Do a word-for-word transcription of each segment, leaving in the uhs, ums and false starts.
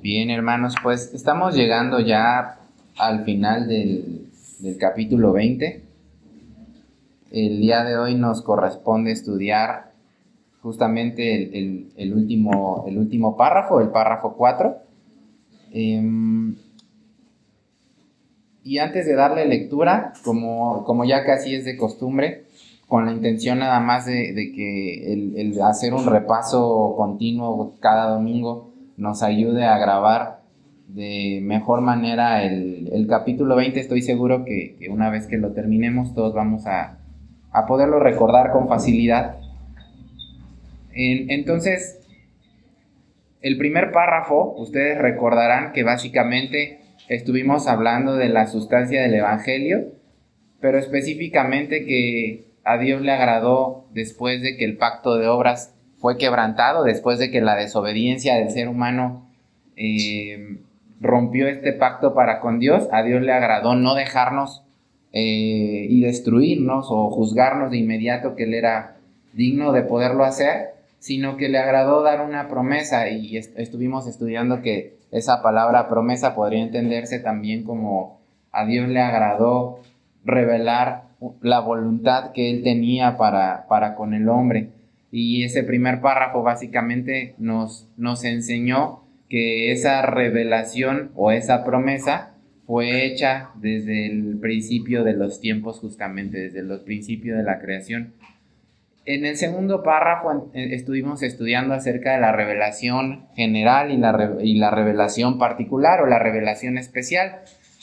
Bien, hermanos, pues estamos llegando ya al final del, del capítulo veinte. El día de hoy nos corresponde estudiar justamente el, el, el, último, el último párrafo, el párrafo cuatro. Eh, y antes de darle lectura, como, como ya casi es de costumbre, con la intención nada más de, de que el, el hacer un repaso continuo cada domingo nos ayude a grabar de mejor manera el, el capítulo veinte. Estoy seguro que, que una vez que lo terminemos todos vamos a, a poderlo recordar con facilidad. En, entonces, el primer párrafo, ustedes recordarán que básicamente estuvimos hablando de la sustancia del Evangelio, pero específicamente que a Dios le agradó después de que el pacto de obras fue quebrantado, después de que la desobediencia del ser humano eh, rompió este pacto para con Dios. A Dios le agradó no dejarnos eh, y destruirnos o juzgarnos de inmediato, que Él era digno de poderlo hacer, sino que le agradó dar una promesa, y est- estuvimos estudiando que esa palabra promesa podría entenderse también como a Dios le agradó revelar la voluntad que Él tenía para, para con el hombre. Y ese primer párrafo básicamente nos, nos enseñó que esa revelación o esa promesa fue hecha desde el principio de los tiempos, justamente desde los principios de la creación. En el segundo párrafo estuvimos estudiando acerca de la revelación general y la, re- y la revelación particular o la revelación especial.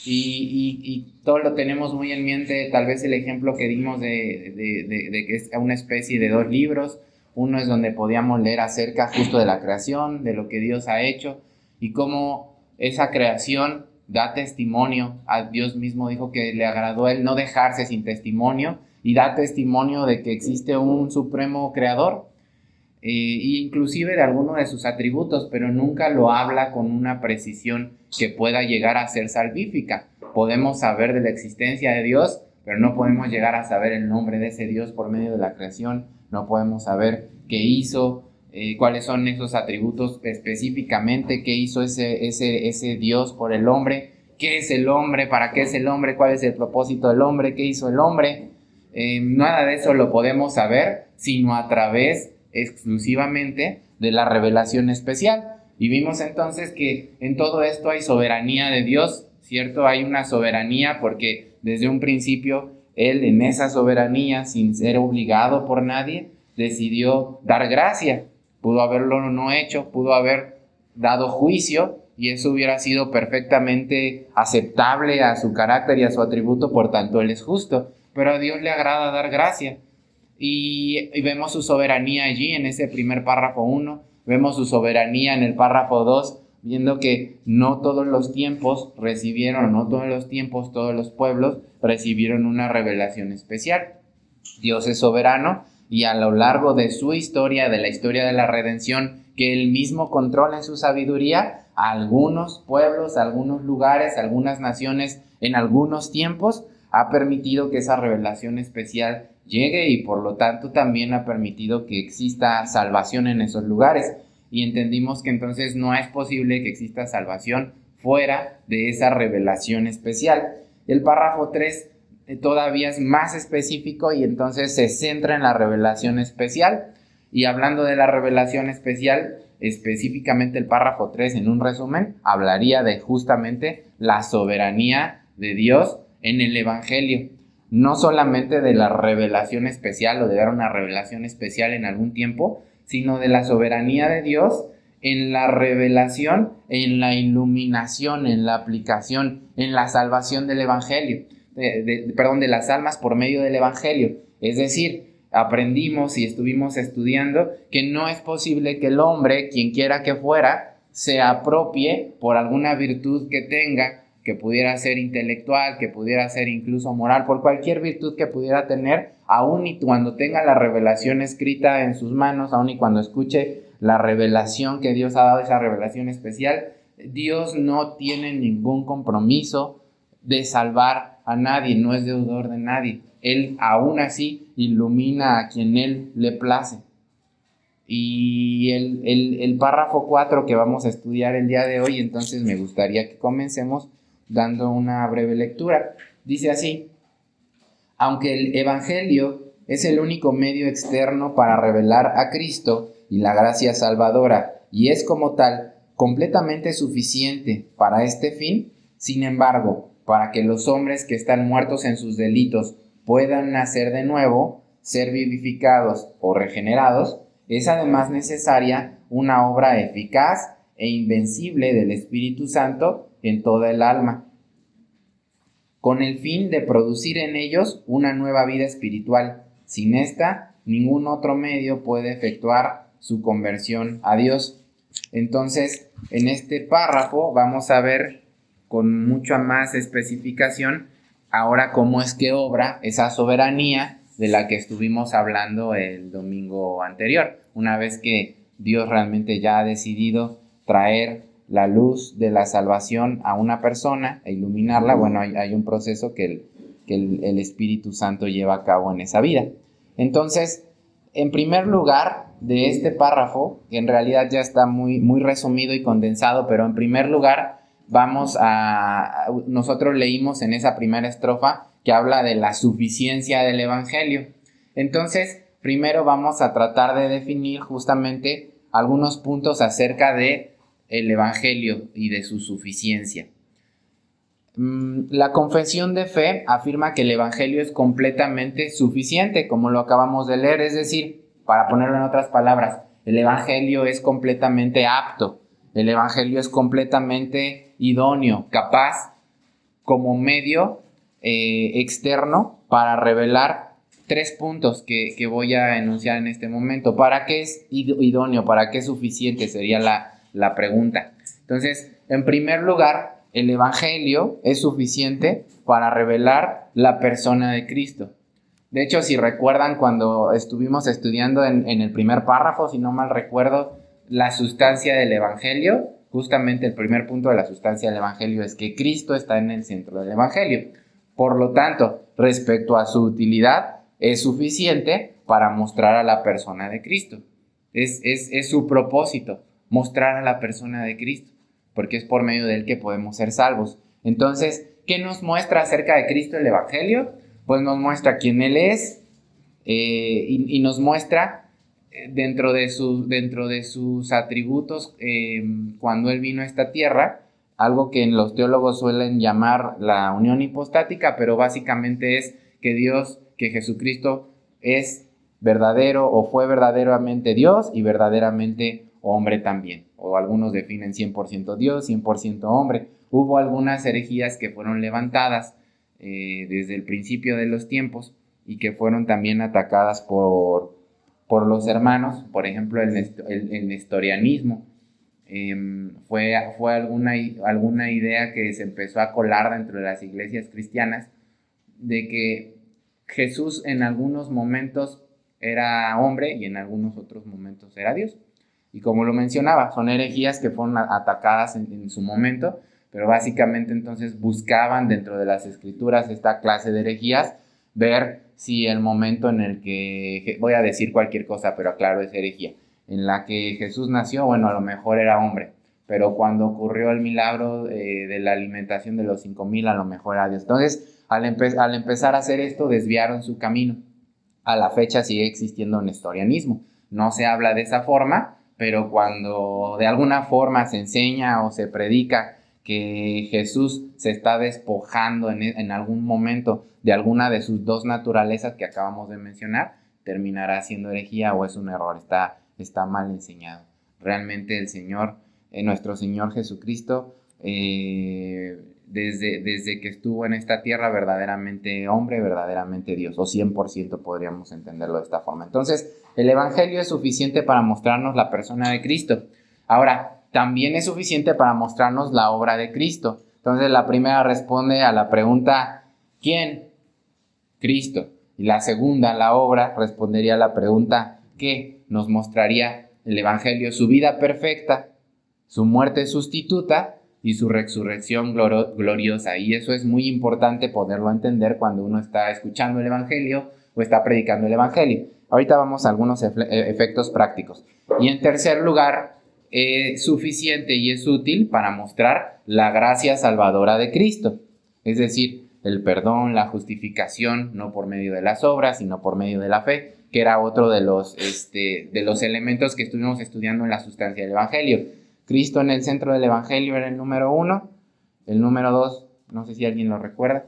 Y, y, y todo lo tenemos muy en mente, tal vez el ejemplo que dimos de, de, de, de que es una especie de dos libros. Uno es donde podíamos leer acerca justo de la creación, de lo que Dios ha hecho y cómo esa creación da testimonio. A Dios mismo dijo que le agradó a Él no dejarse sin testimonio, y da testimonio de que existe un supremo creador, eh, e inclusive de alguno de sus atributos, pero nunca lo habla con una precisión que pueda llegar a ser salvífica. Podemos saber de la existencia de Dios, pero no podemos llegar a saber el nombre de ese Dios por medio de la creación. No podemos saber qué hizo, eh, cuáles son esos atributos específicamente, qué hizo ese, ese, ese Dios por el hombre, qué es el hombre, para qué es el hombre, cuál es el propósito del hombre, qué hizo el hombre. Eh, nada de eso lo podemos saber, sino a través exclusivamente de la revelación especial. Y vimos entonces que en todo esto hay soberanía de Dios, ¿cierto? Hay una soberanía porque desde un principio Él, en esa soberanía, sin ser obligado por nadie, decidió dar gracia. Pudo haberlo no hecho, pudo haber dado juicio, y eso hubiera sido perfectamente aceptable a su carácter y a su atributo, por tanto Él es justo. Pero a Dios le agrada dar gracia. Y, y vemos su soberanía allí en ese primer párrafo uno. Vemos su soberanía en el párrafo dos, viendo que no todos los tiempos recibieron, no todos los tiempos, todos los pueblos recibieron una revelación especial. Dios es soberano, y a lo largo de su historia, de la historia de la redención, que Él mismo controla en su sabiduría, a algunos pueblos, a algunos lugares, a algunas naciones, en algunos tiempos, ha permitido que esa revelación especial llegue, y por lo tanto también ha permitido que exista salvación en esos lugares. Y entendimos que entonces no es posible que exista salvación fuera de esa revelación especial. El párrafo tres todavía es más específico, y entonces se centra en la revelación especial. Y hablando de la revelación especial, específicamente el párrafo tres, en un resumen, hablaría de justamente la soberanía de Dios en el Evangelio. No solamente de la revelación especial o de dar una revelación especial en algún tiempo, sino de la soberanía de Dios en la revelación, en la iluminación, en la aplicación, en la salvación del Evangelio, de, de, perdón, de las almas por medio del Evangelio. Es decir, aprendimos y estuvimos estudiando que no es posible que el hombre, quien quiera que fuera, se apropie por alguna virtud que tenga, que pudiera ser intelectual, que pudiera ser incluso moral, por cualquier virtud que pudiera tener, aun y cuando tenga la revelación escrita en sus manos, aun y cuando escuche la revelación que Dios ha dado, esa revelación especial, Dios no tiene ningún compromiso de salvar a nadie, no es deudor de nadie. Él aún así ilumina a quien Él le place. Y el, el, el párrafo cuatro que vamos a estudiar el día de hoy, entonces me gustaría que comencemos dando una breve lectura. Dice así: aunque el Evangelio es el único medio externo para revelar a Cristo y la gracia salvadora, y es como tal completamente suficiente para este fin, sin embargo, para que los hombres que están muertos en sus delitos puedan nacer de nuevo, ser vivificados o regenerados, es además necesaria una obra eficaz e invencible del Espíritu Santo en toda el alma, con el fin de producir en ellos una nueva vida espiritual. Sin esta, ningún otro medio puede efectuar su conversión a Dios. Entonces, en este párrafo vamos a ver con mucha más especificación ahora cómo es que obra esa soberanía de la que estuvimos hablando el domingo anterior. Una vez que Dios realmente ya ha decidido traer la luz de la salvación a una persona e iluminarla, bueno, hay, hay un proceso que, el, que el, el Espíritu Santo lleva a cabo en esa vida. Entonces, en primer lugar de este párrafo, que en realidad ya está muy, muy resumido y condensado, pero en primer lugar vamos a, nosotros leímos en esa primera estrofa que habla de la suficiencia del Evangelio. Entonces, primero vamos a tratar de definir justamente algunos puntos acerca de el Evangelio y de su suficiencia. La confesión de fe afirma que el Evangelio es completamente suficiente, como lo acabamos de leer, es decir, para ponerlo en otras palabras, el Evangelio es completamente apto, el Evangelio es completamente idóneo, capaz como medio eh, externo para revelar tres puntos que, que voy a enunciar en este momento. ¿Para qué es idóneo? ¿Para qué es suficiente? Sería la la pregunta. Entonces, en primer lugar, el Evangelio es suficiente para revelar la persona de Cristo. De hecho, si recuerdan cuando estuvimos estudiando en, en el primer párrafo, si no mal recuerdo, la sustancia del Evangelio, justamente el primer punto de la sustancia del Evangelio es que Cristo está en el centro del Evangelio. Por lo tanto, respecto a su utilidad, es suficiente para mostrar a la persona de Cristo. Es, es, es su propósito, mostrar a la persona de Cristo, porque es por medio de él que podemos ser salvos. Entonces, ¿qué nos muestra acerca de Cristo el Evangelio? Pues nos muestra quién él es eh, y, y nos muestra dentro de, su, dentro de sus atributos eh, cuando él vino a esta tierra, algo que en los teólogos suelen llamar la unión hipostática, pero básicamente es que Dios, que Jesucristo es verdadero o fue verdaderamente Dios y verdaderamente hombre también, o algunos definen cien por ciento Dios, cien por ciento hombre. Hubo algunas herejías que fueron levantadas eh, desde el principio de los tiempos y que fueron también atacadas por, por los hermanos, por ejemplo el, el, el nestorianismo. Eh, fue fue alguna, alguna idea que se empezó a colar dentro de las iglesias cristianas de que Jesús en algunos momentos era hombre y en algunos otros momentos era Dios. Y como lo mencionaba, son herejías que fueron atacadas en, en su momento, pero básicamente entonces buscaban dentro de las escrituras esta clase de herejías, ver si el momento en el que, voy a decir cualquier cosa, pero aclaro, es herejía, en la que Jesús nació, bueno, a lo mejor era hombre, pero cuando ocurrió el milagro eh, de la alimentación de los cinco mil, a lo mejor era Dios. Entonces, al, empe- al empezar a hacer esto, desviaron su camino. A la fecha sigue existiendo un nestorianismo. No se habla de esa forma, pero cuando de alguna forma se enseña o se predica que Jesús se está despojando en, en algún momento de alguna de sus dos naturalezas que acabamos de mencionar, terminará siendo herejía o es un error, está, está mal enseñado. Realmente el Señor, eh, nuestro Señor Jesucristo, eh, desde, desde que estuvo en esta tierra, verdaderamente hombre, verdaderamente Dios, o cien por ciento podríamos entenderlo de esta forma. Entonces, el Evangelio es suficiente para mostrarnos la persona de Cristo. Ahora, también es suficiente para mostrarnos la obra de Cristo. Entonces, la primera responde a la pregunta, ¿quién? Cristo. Y la segunda, la obra, respondería a la pregunta, ¿qué? Nos mostraría el Evangelio, su vida perfecta, su muerte sustituta y su resurrección gloriosa. Y eso es muy importante poderlo entender cuando uno está escuchando el Evangelio o está predicando el Evangelio. Ahorita vamos a algunos efe- efectos prácticos. Y en tercer lugar, es suficiente y es útil para mostrar la gracia salvadora de Cristo. Es decir, el perdón, la justificación, no por medio de las obras, sino por medio de la fe, que era otro de los, este, de los elementos que estuvimos estudiando en la sustancia del Evangelio. Cristo en el centro del Evangelio era el número uno. El número dos, no sé si alguien lo recuerda.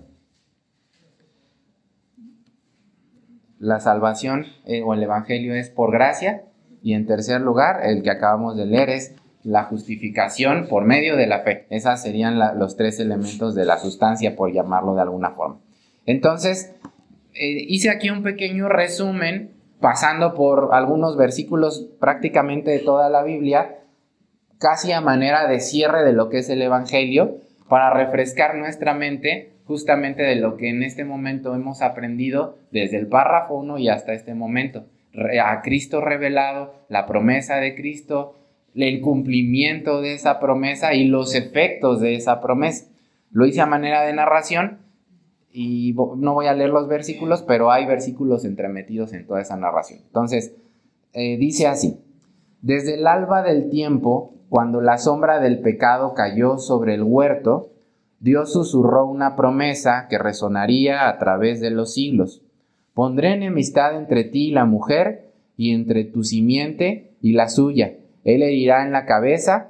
La salvación eh, o el Evangelio es por gracia. Y en tercer lugar, el que acabamos de leer es la justificación por medio de la fe. Esos serían la, los tres elementos de la sustancia, por llamarlo de alguna forma. Entonces, eh, hice aquí un pequeño resumen, pasando por algunos versículos prácticamente de toda la Biblia, casi a manera de cierre de lo que es el Evangelio, para refrescar nuestra mente justamente de lo que en este momento hemos aprendido desde el párrafo uno y hasta este momento. A Cristo revelado, la promesa de Cristo, el cumplimiento de esa promesa y los efectos de esa promesa. Lo hice a manera de narración y no voy a leer los versículos, pero hay versículos entremetidos en toda esa narración. Entonces, eh, dice así: desde el alba del tiempo, cuando la sombra del pecado cayó sobre el huerto, Dios susurró una promesa que resonaría a través de los siglos. Pondré enemistad entre ti y la mujer, y entre tu simiente y la suya. Él herirá en la cabeza.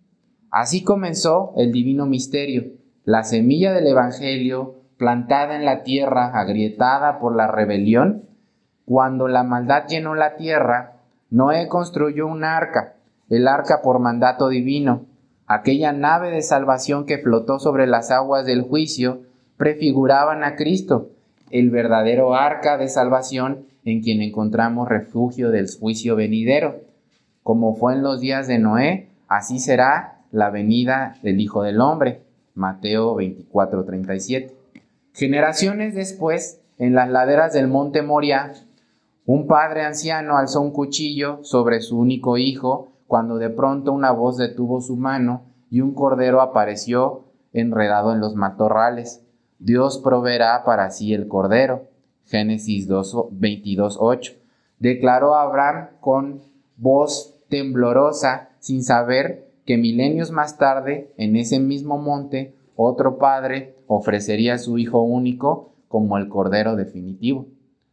Así comenzó el divino misterio, la semilla del Evangelio, plantada en la tierra, agrietada por la rebelión. Cuando la maldad llenó la tierra, Noé construyó un arca, el arca por mandato divino. Aquella nave de salvación que flotó sobre las aguas del juicio prefiguraban a Cristo, el verdadero arca de salvación en quien encontramos refugio del juicio venidero. Como fue en los días de Noé, así será la venida del Hijo del Hombre. Mateo veinticuatro, treinta y siete. Generaciones después, en las laderas del monte Moria, un padre anciano alzó un cuchillo sobre su único hijo, cuando de pronto una voz detuvo su mano y un cordero apareció enredado en los matorrales. Dios proveerá para sí el cordero. Génesis veintidós, ocho. Declaró a Abraham con voz temblorosa, sin saber que milenios más tarde, en ese mismo monte, otro padre ofrecería a su hijo único como el cordero definitivo.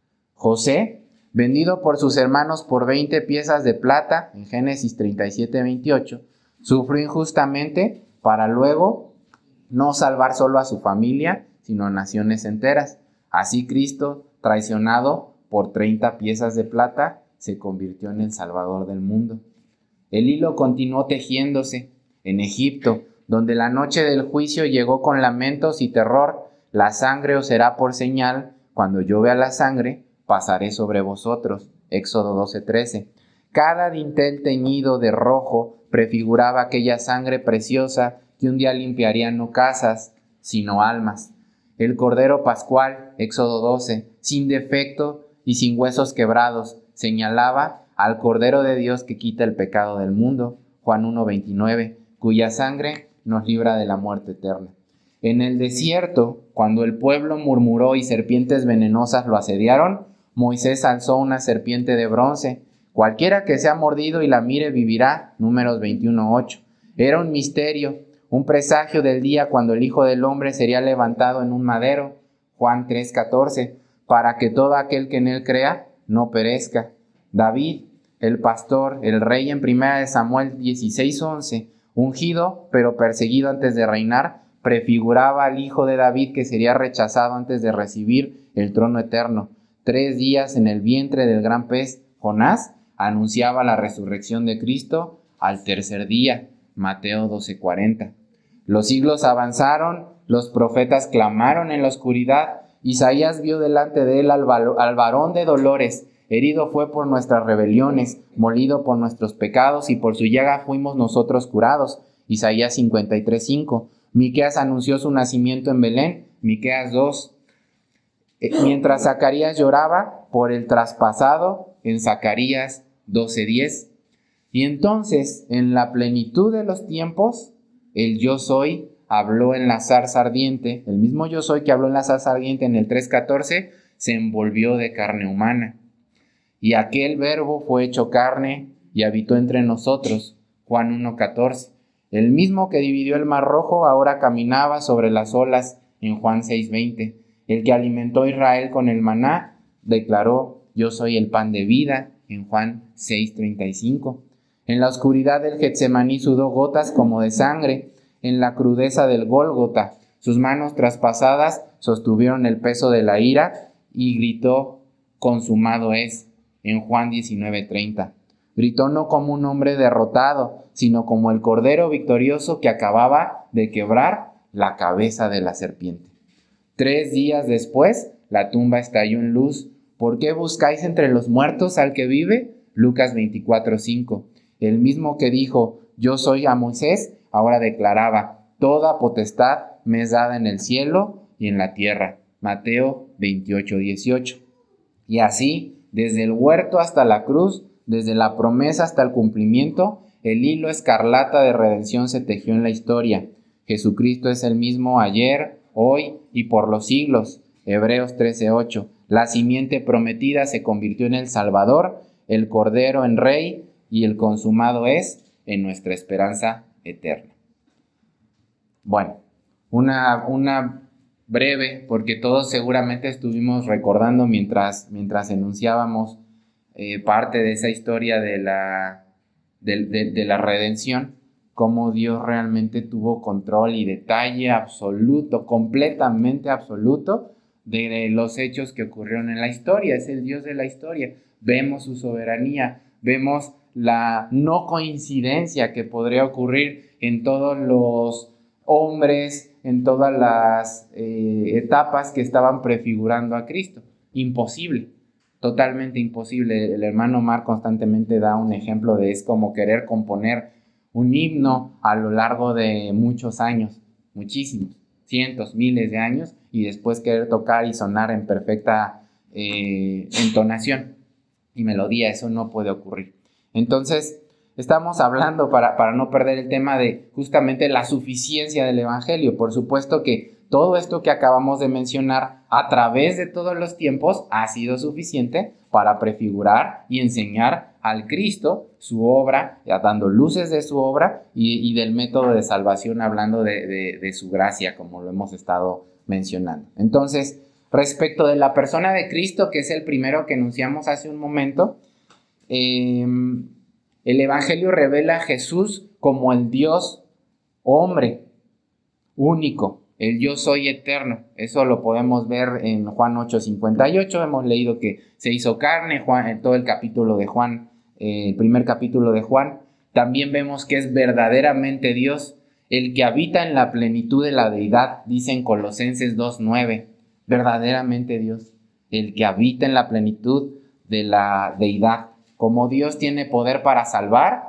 José, vendido por sus hermanos por veinte piezas de plata, en Génesis treinta y siete, veintiocho, sufrió injustamente para luego no salvar solo a su familia, sino a naciones enteras. Así Cristo, traicionado por treinta piezas de plata, se convirtió en el Salvador del mundo. El hilo continuó tejiéndose. En Egipto, donde la noche del juicio llegó con lamentos y terror, la sangre os será por señal. Cuando yo vea la sangre, pasaré sobre vosotros. Éxodo doce, trece. Cada dintel teñido de rojo prefiguraba aquella sangre preciosa que un día limpiaría no casas, sino almas. El Cordero Pascual, Éxodo doce, sin defecto y sin huesos quebrados, señalaba al Cordero de Dios que quita el pecado del mundo, Juan uno, veintinueve, cuya sangre nos libra de la muerte eterna. En el desierto, cuando el pueblo murmuró y serpientes venenosas lo asediaron, Moisés alzó una serpiente de bronce. Cualquiera que sea mordido y la mire vivirá, Números veintiuno, ocho. Era un misterio, un presagio del día cuando el Hijo del Hombre sería levantado en un madero, Juan tres, catorce, para que todo aquel que en él crea no perezca. David, el pastor, el rey en primera de Samuel dieciséis, once, ungido pero perseguido antes de reinar, prefiguraba al hijo de David que sería rechazado antes de recibir el trono eterno. Tres días en el vientre del gran pez, Jonás, anunciaba la resurrección de Cristo al tercer día, Mateo doce, cuarenta. Los siglos avanzaron, los profetas clamaron en la oscuridad, Isaías vio delante de él al, al varón de dolores, herido fue por nuestras rebeliones, molido por nuestros pecados, y por su llaga fuimos nosotros curados. Isaías cincuenta y tres, cinco. Miqueas anunció su nacimiento en Belén, Miqueas dos. Mientras Zacarías lloraba por el traspasado, en Zacarías doce, diez. Y entonces, en la plenitud de los tiempos, el yo soy habló en la zarza ardiente, el mismo yo soy que habló en la zarza ardiente en el tres, catorce, se envolvió de carne humana. Y aquel Verbo fue hecho carne y habitó entre nosotros. Juan uno catorce. El mismo que dividió el mar Rojo ahora caminaba sobre las olas en Juan seis veinte. El que alimentó a Israel con el maná declaró: yo soy el pan de vida en Juan seis treinta y cinco. En la oscuridad del Getsemaní sudó gotas como de sangre. En la crudeza del Gólgota sus manos traspasadas sostuvieron el peso de la ira y gritó: consumado es, en Juan diecinueve treinta. Gritó no como un hombre derrotado, sino como el cordero victorioso que acababa de quebrar la cabeza de la serpiente. Tres días después, la tumba estalló en luz. ¿Por qué buscáis entre los muertos al que vive? Lucas veinticuatro cinco. El mismo que dijo: yo soy a Moisés, ahora declaraba: toda potestad me es dada en el cielo y en la tierra. Mateo veintiocho dieciocho. Y así, desde el huerto hasta la cruz, desde la promesa hasta el cumplimiento, el hilo escarlata de redención se tejió en la historia. Jesucristo es el mismo ayer, hoy y por los siglos. Hebreos trece ocho. La simiente prometida se convirtió en el Salvador, el Cordero en Rey, y el consumado es en nuestra esperanza eterna. Bueno, una, una breve, porque todos seguramente estuvimos recordando mientras, mientras enunciábamos eh, parte de esa historia de la, de, de, de la redención, cómo Dios realmente tuvo control y detalle absoluto, completamente absoluto, de, de los hechos que ocurrieron en la historia. Es el Dios de la historia. Vemos su soberanía, vemos la no coincidencia que podría ocurrir en todos los hombres, en todas las eh, etapas que estaban prefigurando a Cristo. Imposible, totalmente imposible. El hermano Omar constantemente da un ejemplo de es como querer componer un himno a lo largo de muchos años, muchísimos, cientos, miles de años, y después querer tocar y sonar en perfecta eh, entonación y melodía. Eso no puede ocurrir. Entonces, estamos hablando, para, para no perder el tema, de justamente la suficiencia del Evangelio. Por supuesto que todo esto que acabamos de mencionar a través de todos los tiempos ha sido suficiente para prefigurar y enseñar al Cristo su obra, dando luces de su obra y, y del método de salvación, hablando de, de, de su gracia, como lo hemos estado mencionando. Entonces, respecto de la persona de Cristo, que es el primero que enunciamos hace un momento, eh, el Evangelio revela a Jesús como el Dios hombre único, el yo soy eterno. Eso lo podemos ver en Juan ocho cincuenta y ocho. Hemos leído que se hizo carne, Juan, en todo el capítulo de Juan, eh, el primer capítulo de Juan. También vemos que es verdaderamente Dios, el que habita en la plenitud de la deidad, dice en Colosenses dos nueve. Verdaderamente Dios, el que habita en la plenitud de la deidad. Como Dios tiene poder para salvar.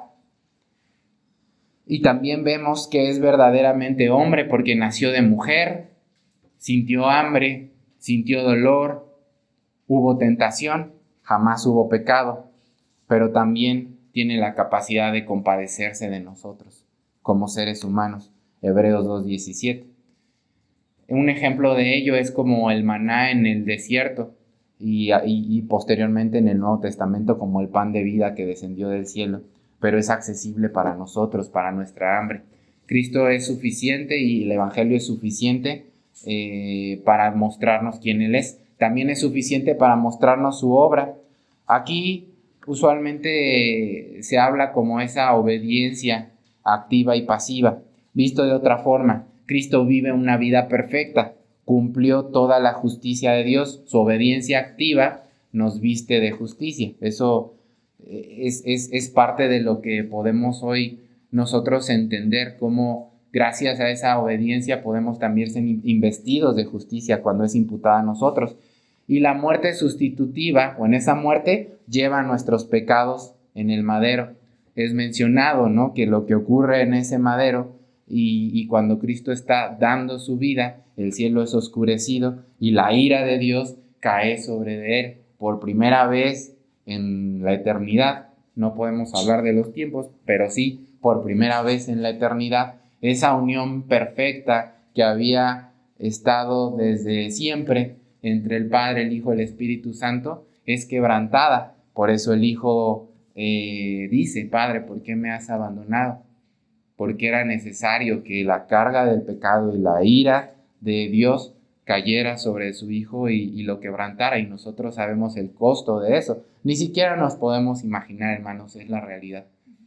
Y también vemos que es verdaderamente hombre porque nació de mujer, sintió hambre, sintió dolor, hubo tentación, jamás hubo pecado, pero también tiene la capacidad de compadecerse de nosotros como seres humanos. Hebreos dos diecisiete. Un ejemplo de ello es como el maná en el desierto y, y, y posteriormente en el Nuevo Testamento como el pan de vida que descendió del cielo, pero es accesible para nosotros, para nuestra hambre. Cristo es suficiente y el Evangelio es suficiente eh, para mostrarnos quién Él es. También es suficiente para mostrarnos su obra. Aquí usualmente eh, se habla como esa obediencia activa y pasiva. Visto de otra forma, Cristo vive una vida perfecta, cumplió toda la justicia de Dios. Su obediencia activa nos viste de justicia. Eso es, es, es parte de lo que podemos hoy nosotros entender, cómo gracias a esa obediencia podemos también ser investidos de justicia cuando es imputada a nosotros. Y la muerte sustitutiva, o en esa muerte, lleva nuestros pecados en el madero. Es mencionado, ¿no?, que lo que ocurre en ese madero y, y cuando Cristo está dando su vida, el cielo es oscurecido y la ira de Dios cae sobre de él por primera vez en la eternidad. No podemos hablar de los tiempos, pero sí por primera vez en la eternidad. Esa unión perfecta que había estado desde siempre entre el Padre, el Hijo y el Espíritu Santo es quebrantada Por eso el hijo eh, dice, Padre, ¿por qué me has abandonado? Porque era necesario que la carga del pecado y la ira de Dios cayera sobre su hijo y, y lo quebrantara, y nosotros sabemos el costo de eso. Ni siquiera nos podemos imaginar, hermanos, es la realidad.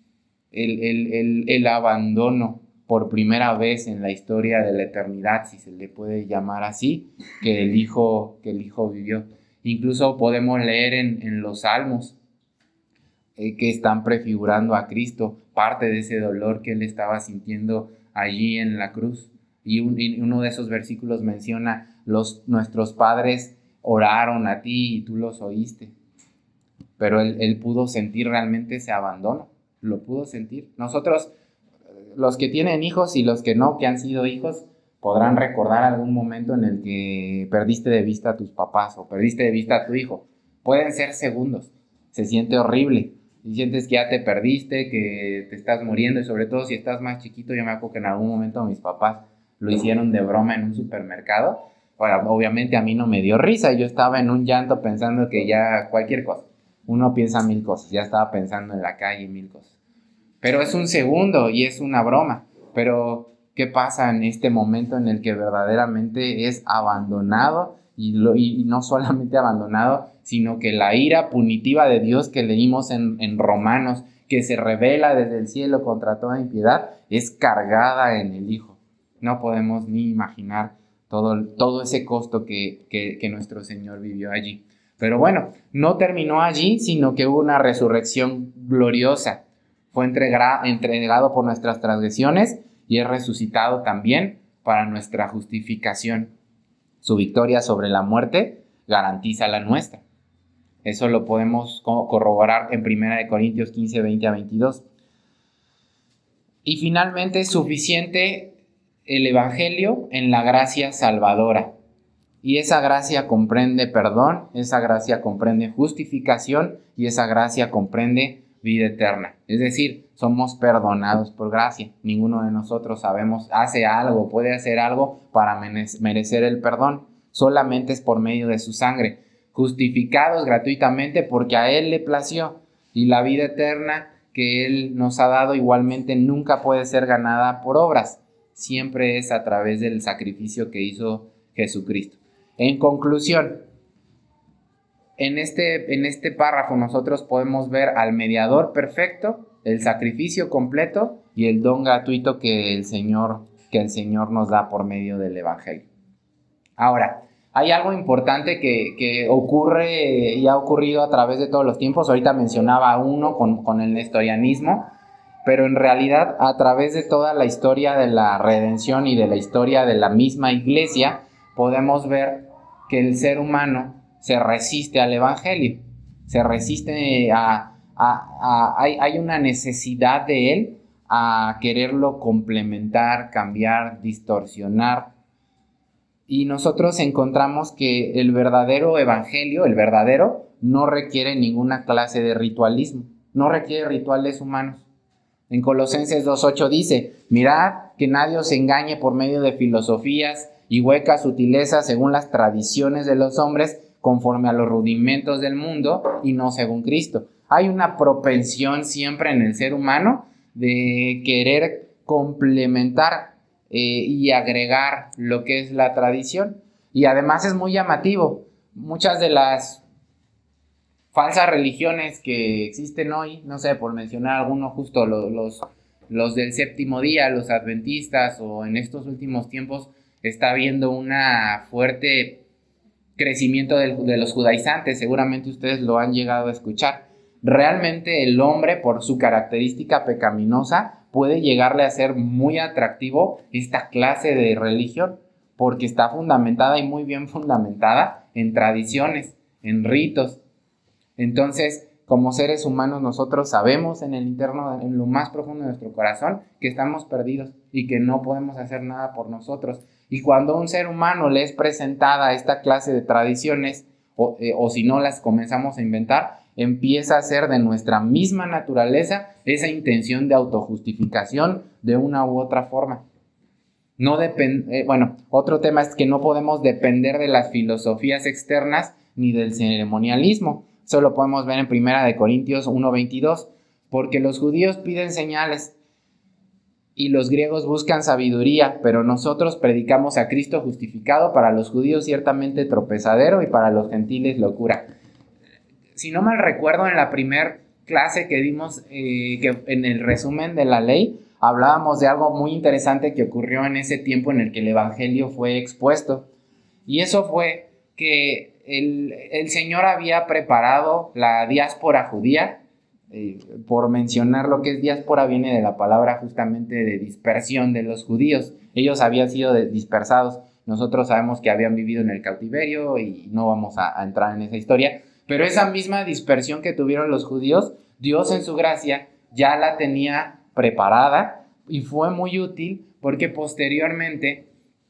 El, el, el, el abandono por primera vez en la historia de la eternidad, si se le puede llamar así, que el hijo, que el hijo vivió. Incluso podemos leer en, en los salmos eh, que están prefigurando a Cristo, parte de ese dolor que él estaba sintiendo allí en la cruz. Y, un, y uno de esos versículos menciona, los, nuestros padres oraron a ti y tú los oíste. Pero él, él pudo sentir realmente ese abandono, lo pudo sentir. Nosotros, los que tienen hijos y los que no, que han sido hijos, podrán recordar algún momento en el que perdiste de vista a tus papás o perdiste de vista a tu hijo. Pueden ser segundos, se siente horrible y sientes que ya te perdiste, que te estás muriendo, y sobre todo si estás más chiquito. Yo me acuerdo que en algún momento mis papás lo hicieron de broma en un supermercado. Bueno, obviamente a mí no me dio risa, yo estaba en un llanto pensando que ya cualquier cosa. Uno piensa mil cosas, ya estaba pensando en la calle mil cosas. Pero es un segundo y es una broma. Pero, ¿qué pasa en este momento en el que verdaderamente es abandonado? Y, lo, y no solamente abandonado, sino que la ira punitiva de Dios que leímos en, en Romanos, que se revela desde el cielo contra toda impiedad, es cargada en el Hijo. No podemos ni imaginar todo, todo ese costo que, que, que nuestro Señor vivió allí. Pero bueno, no terminó allí, sino que hubo una resurrección gloriosa. Fue entrega, entregado por nuestras transgresiones y es resucitado también para nuestra justificación. Su victoria sobre la muerte garantiza la nuestra. Eso lo podemos corroborar en primera de Corintios quince, veinte a veintidós. Y finalmente es suficiente el Evangelio en la gracia salvadora. Y esa gracia comprende perdón, esa gracia comprende justificación y esa gracia comprende vida eterna. Es decir, somos perdonados por gracia. Ninguno de nosotros sabemos, hace algo, puede hacer algo para merecer el perdón. Solamente es por medio de su sangre. Justificados gratuitamente porque a Él le plació. Y la vida eterna que Él nos ha dado igualmente nunca puede ser ganada por obras. Siempre es a través del sacrificio que hizo Jesucristo. En conclusión, en este, en este párrafo nosotros podemos ver al mediador perfecto, el sacrificio completo y el don gratuito que el Señor, que el Señor nos da por medio del Evangelio. Ahora, hay algo importante que, que ocurre y ha ocurrido a través de todos los tiempos. Ahorita mencionaba uno con, con el nestorianismo, pero en realidad a través de toda la historia de la redención y de la historia de la misma iglesia, podemos ver que el ser humano se resiste al Evangelio, se resiste a, a, a, a hay, hay una necesidad de él a quererlo complementar, cambiar, distorsionar. Y nosotros encontramos que el verdadero Evangelio, el verdadero, no requiere ninguna clase de ritualismo, no requiere rituales humanos. En Colosenses dos ocho dice, mirad que nadie os engañe por medio de filosofías y huecas sutilezas según las tradiciones de los hombres, conforme a los rudimentos del mundo y no según Cristo. Hay una propensión siempre en el ser humano de querer complementar eh, y agregar lo que es la tradición. Y además es muy llamativo. Muchas de las falsas religiones que existen hoy, no sé, por mencionar algunos, justo los, los, los del séptimo día, los adventistas, o en estos últimos tiempos está habiendo una fuerte crecimiento de, de los judaizantes. Seguramente ustedes lo han llegado a escuchar. Realmente el hombre, por su característica pecaminosa, puede llegarle a ser muy atractivo esta clase de religión, porque está fundamentada y muy bien fundamentada en tradiciones, en ritos. Entonces, como seres humanos, nosotros sabemos en el interno, en lo más profundo de nuestro corazón, que estamos perdidos y que no podemos hacer nada por nosotros. Y cuando a un ser humano le es presentada esta clase de tradiciones, o, eh, o si no las comenzamos a inventar, empieza a ser de nuestra misma naturaleza esa intención de autojustificación de una u otra forma. No depend- eh, bueno, otro tema es que no podemos depender de las filosofías externas ni del ceremonialismo, Eso lo podemos ver en Primera de Corintios uno veintidós, porque los judíos piden señales y los griegos buscan sabiduría, pero nosotros predicamos a Cristo justificado, para los judíos ciertamente tropezadero y para los gentiles locura. Si no mal recuerdo, en la primer clase que dimos, eh, que en el resumen de la ley, hablábamos de algo muy interesante que ocurrió en ese tiempo en el que el evangelio fue expuesto. Y eso fue que el, el Señor había preparado la diáspora judía. Eh, por mencionar lo que es diáspora, viene de la palabra justamente de dispersión de los judíos. Ellos habían sido dispersados. Nosotros sabemos que habían vivido en el cautiverio y no vamos a, a entrar en esa historia. Pero esa misma dispersión que tuvieron los judíos, Dios en su gracia ya la tenía preparada y fue muy útil porque posteriormente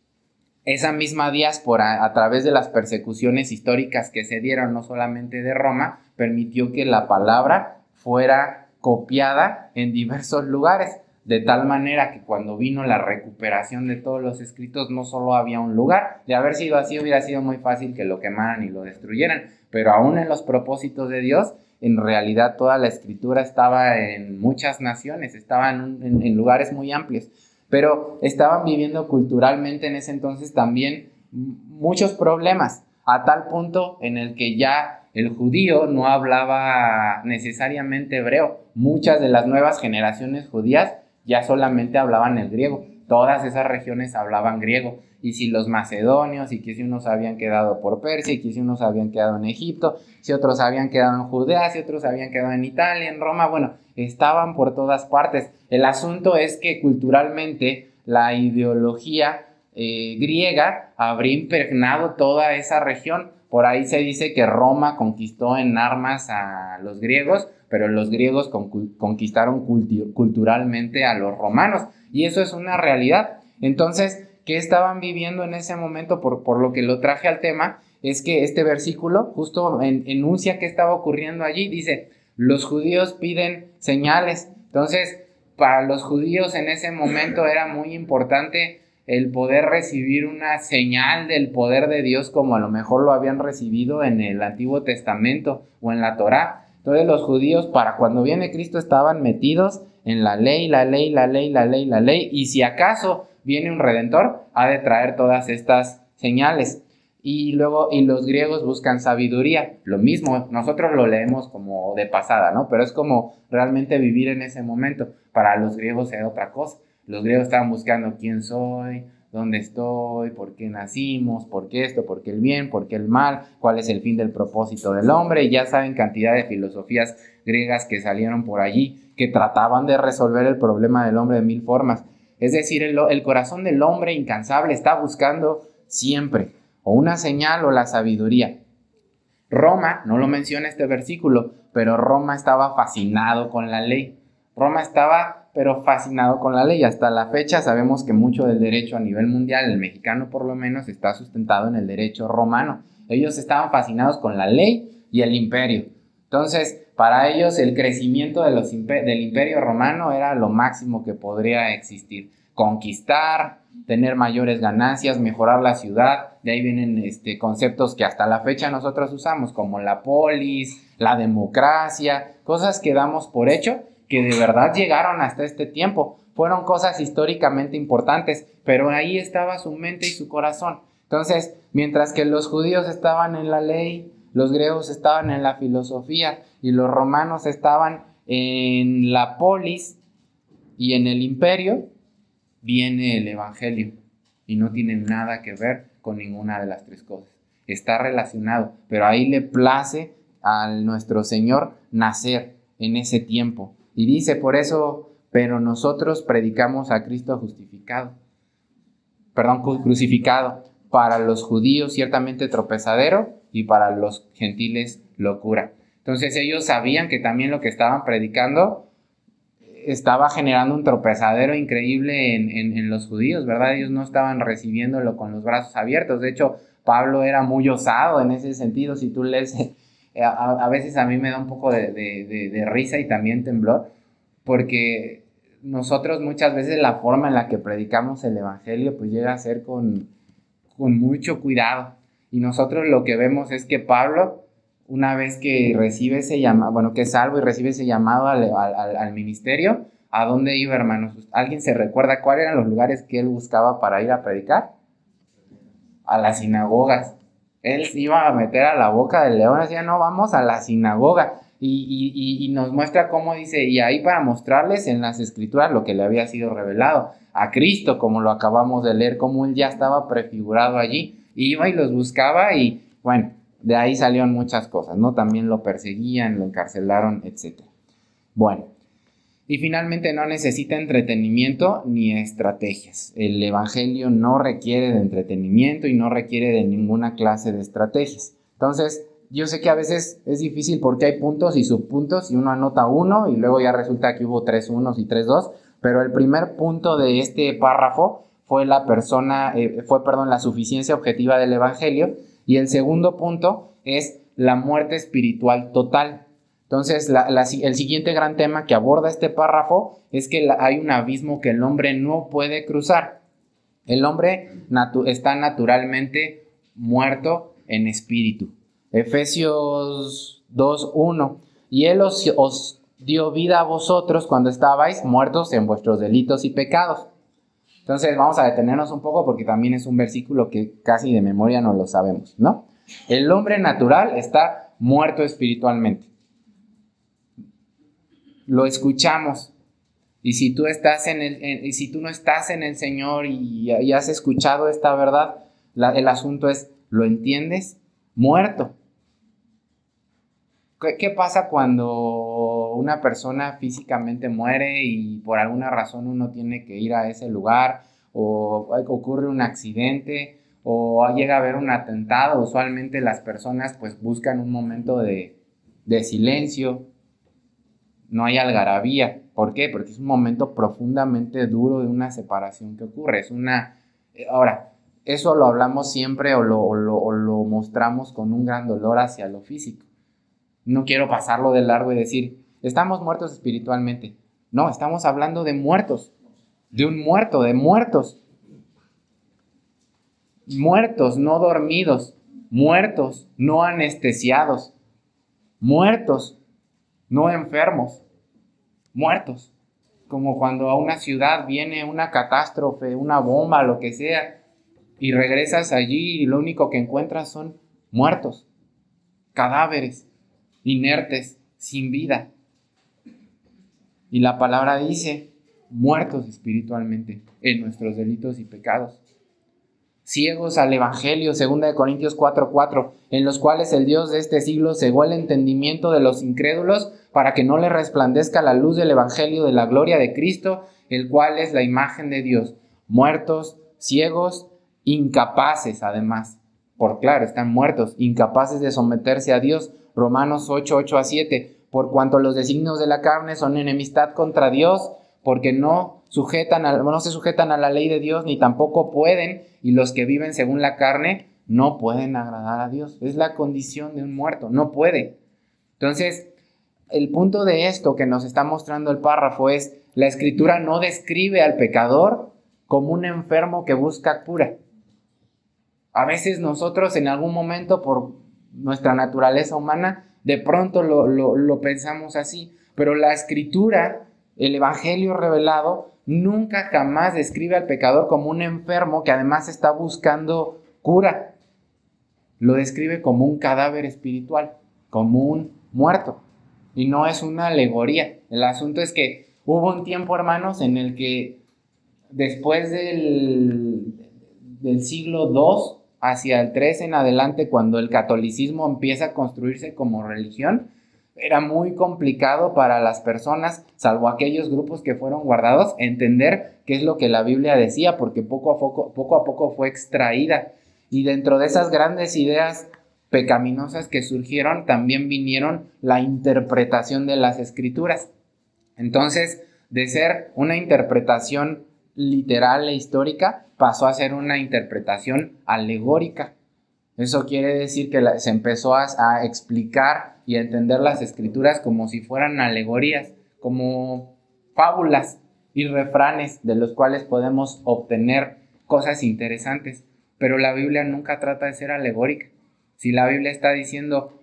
esa misma diáspora, a través de las persecuciones históricas que se dieron no solamente de Roma, permitió que la palabra fuera copiada en diversos lugares, de tal manera que cuando vino la recuperación de todos los escritos no solo había un lugar. De haber sido así, hubiera sido muy fácil que lo quemaran y lo destruyeran, pero aún en los propósitos de Dios, en realidad toda la escritura estaba en muchas naciones, estaba en, en, en lugares muy amplios, pero estaban viviendo culturalmente en ese entonces también muchos problemas, a tal punto en el que ya el judío no hablaba necesariamente hebreo. Muchas de las nuevas generaciones judías ya solamente hablaban el griego. Todas esas regiones hablaban griego. Y si los macedonios, y que si unos habían quedado por Persia, y que si unos habían quedado en Egipto, si otros habían quedado en Judea, si otros habían quedado en Italia, en Roma, bueno, estaban por todas partes. El asunto es que culturalmente la ideología eh, griega habría impregnado toda esa región. Por ahí se dice que Roma conquistó en armas a los griegos, pero los griegos con, conquistaron culti, culturalmente a los romanos. Y eso es una realidad. Entonces, ¿qué estaban viviendo en ese momento? Por, por lo que lo traje al tema, es que este versículo justo en, enuncia qué estaba ocurriendo allí. Dice, los judíos piden señales. Entonces, para los judíos en ese momento era muy importante el poder recibir una señal del poder de Dios, como a lo mejor lo habían recibido en el Antiguo Testamento o en la Torá. Entonces los judíos, para cuando viene Cristo, estaban metidos en la ley, la ley, la ley, la ley, la ley, y si acaso viene un Redentor, ha de traer todas estas señales. Y luego, y los griegos buscan sabiduría, lo mismo, nosotros lo leemos como de pasada, ¿no? Pero es como realmente vivir en ese momento. Para los griegos era otra cosa. Los griegos estaban buscando quién soy, dónde estoy, por qué nacimos, por qué esto, por qué el bien, por qué el mal, cuál es el fin del propósito del hombre. Y ya saben cantidad de filosofías griegas que salieron por allí, que trataban de resolver el problema del hombre de mil formas. Es decir, el, el corazón del hombre incansable está buscando siempre o una señal o la sabiduría. Roma, no lo menciona este versículo, pero Roma estaba fascinado con la ley. Roma estaba pero fascinado con la ley. Hasta la fecha sabemos que mucho del derecho a nivel mundial, el mexicano por lo menos, está sustentado en el derecho romano. Ellos estaban fascinados con la ley y el imperio. Entonces, para ellos el crecimiento de los imper- del imperio romano era lo máximo que podría existir. Conquistar, tener mayores ganancias, mejorar la ciudad. De ahí vienen este, conceptos que hasta la fecha nosotros usamos, como la polis, la democracia, cosas que damos por hecho, que de verdad llegaron hasta este tiempo. Fueron cosas históricamente importantes, pero ahí estaba su mente y su corazón. Entonces, mientras que los judíos estaban en la ley, los griegos estaban en la filosofía y los romanos estaban en la polis y en el imperio, viene el evangelio y no tiene nada que ver con ninguna de las tres cosas. Está relacionado, pero ahí le place a nuestro Señor nacer en ese tiempo. Y dice, por eso, pero nosotros predicamos a Cristo justificado, perdón, crucificado, para los judíos ciertamente tropezadero y para los gentiles locura. Entonces ellos sabían que también lo que estaban predicando estaba generando un tropezadero increíble en, en, en los judíos, ¿verdad? Ellos no estaban recibiéndolo con los brazos abiertos. De hecho, Pablo era muy osado en ese sentido. Si tú lees, a, a veces a mí me da un poco de, de, de, de risa y también temblor, porque nosotros muchas veces la forma en la que predicamos el evangelio pues llega a ser con, con mucho cuidado. Y nosotros lo que vemos es que Pablo una vez que recibe ese llamado, bueno, que es salvo y recibe ese llamado al, al, al ministerio, ¿a dónde iba, hermanos? ¿Alguien se recuerda cuáles eran los lugares que él buscaba para ir a predicar? A las sinagogas. Él se iba a meter a la boca del león, decía, no, vamos a la sinagoga. Y, y, y nos muestra cómo dice, y ahí para mostrarles en las escrituras lo que le había sido revelado a Cristo, como lo acabamos de leer, como él ya estaba prefigurado allí. Iba y los buscaba y, bueno, de ahí salieron muchas cosas, ¿no? También lo perseguían, lo encarcelaron, etcétera. Bueno, y finalmente no necesita entretenimiento ni estrategias. El evangelio no requiere de entretenimiento y no requiere de ninguna clase de estrategias. Entonces, yo sé que a veces es difícil porque hay puntos y subpuntos y uno anota uno y luego ya resulta que hubo tres unos y tres dos, pero el primer punto de este párrafo fue la persona, eh, fue, perdón, la suficiencia objetiva del evangelio, y el segundo punto es la muerte espiritual total. Entonces, la, la, el siguiente gran tema que aborda este párrafo es que la, hay un abismo que el hombre no puede cruzar. El hombre natu- está naturalmente muerto en espíritu. Efesios dos uno. Y él os, os dio vida a vosotros cuando estabais muertos en vuestros delitos y pecados. Entonces vamos a detenernos un poco porque también es un versículo que casi de memoria no lo sabemos, ¿no? El hombre natural está muerto espiritualmente. Lo escuchamos. Y si tú estás en el, en, y si tú no estás en el Señor y, y has escuchado esta verdad, la, el asunto es, ¿lo entiendes? Muerto. ¿Qué, qué pasa cuando una persona físicamente muere y por alguna razón uno tiene que ir a ese lugar, o ocurre un accidente, o llega a haber un atentado? Usualmente las personas pues buscan un momento de, de silencio. No hay algarabía. ¿Por qué? Porque es un momento profundamente duro de una separación que ocurre. Es una... Ahora, eso lo hablamos siempre o lo, o lo, o lo mostramos con un gran dolor hacia lo físico. No quiero pasarlo de largo y decir, estamos muertos espiritualmente. No, estamos hablando de muertos. De un muerto, de muertos. Muertos, no dormidos. Muertos, no anestesiados. Muertos, no enfermos. Muertos. Como cuando a una ciudad viene una catástrofe, una bomba, lo que sea, y regresas allí y lo único que encuentras son muertos, cadáveres, inertes, sin vida. Y la palabra dice, muertos espiritualmente en nuestros delitos y pecados. Ciegos al evangelio, segunda de Corintios cuatro cuatro, en los cuales el Dios de este siglo cegó el entendimiento de los incrédulos para que no les resplandezca la luz del evangelio de la gloria de Cristo, el cual es la imagen de Dios. Muertos, ciegos, incapaces además, por claro, están muertos, incapaces de someterse a Dios. Romanos ocho ocho a siete, por cuanto los designios de la carne son enemistad contra Dios, porque no sujetan a, no se sujetan a la ley de Dios, ni tampoco pueden, y los que viven según la carne no pueden agradar a Dios. Es la condición de un muerto, no puede. Entonces, el punto de esto que nos está mostrando el párrafo es, la Escritura no describe al pecador como un enfermo que busca cura. A veces nosotros en algún momento, por nuestra naturaleza humana, de pronto lo, lo, lo pensamos así, pero la Escritura, el Evangelio revelado, nunca jamás describe al pecador como un enfermo que además está buscando cura. Lo describe como un cadáver espiritual, como un muerto. Y no es una alegoría. El asunto es que hubo un tiempo, hermanos, en el que después del, del siglo dos hacia el tres en adelante, cuando el catolicismo empieza a construirse como religión, era muy complicado para las personas, salvo aquellos grupos que fueron guardados, entender qué es lo que la Biblia decía, porque poco a poco, poco a poco fue extraída. Y dentro de esas grandes ideas pecaminosas que surgieron, también vinieron la interpretación de las Escrituras. Entonces, de ser una interpretación literal e histórica, pasó a ser una interpretación alegórica. Eso quiere decir que la, se empezó a, a explicar y a entender las Escrituras como si fueran alegorías, como fábulas y refranes de los cuales podemos obtener cosas interesantes. Pero la Biblia nunca trata de ser alegórica. Si la Biblia está diciendo,